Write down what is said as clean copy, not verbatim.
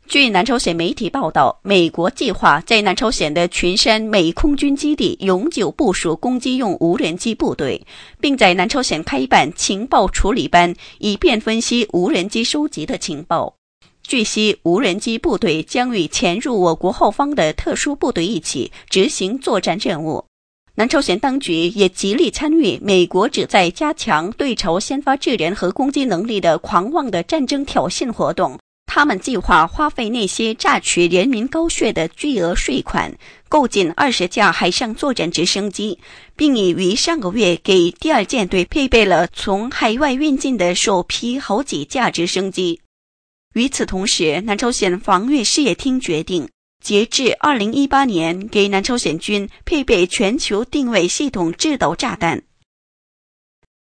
据南朝鲜媒体报道，美国计划在南朝鲜的群山美空军基地永久部署攻击用无人机部队，并在南朝鲜开办情报处理班，以便分析无人机收集的情报。据悉，无人机部队将与潜入我国后方的特殊部队一起执行作战任务。南朝鲜当局也极力参与美国旨在加强对朝鲜发制人和攻击能力的狂妄的战争挑衅活动。他们计划花费那些榨取人民高血的巨额税款，购进20架海上作战直升机，并已于上个月给第2舰队配备了从海外运进的首批好几架直升机。与此同时，南朝鲜防御事业厅决定，截至2018年给南朝鲜军配备全球定位系统制导炸弹，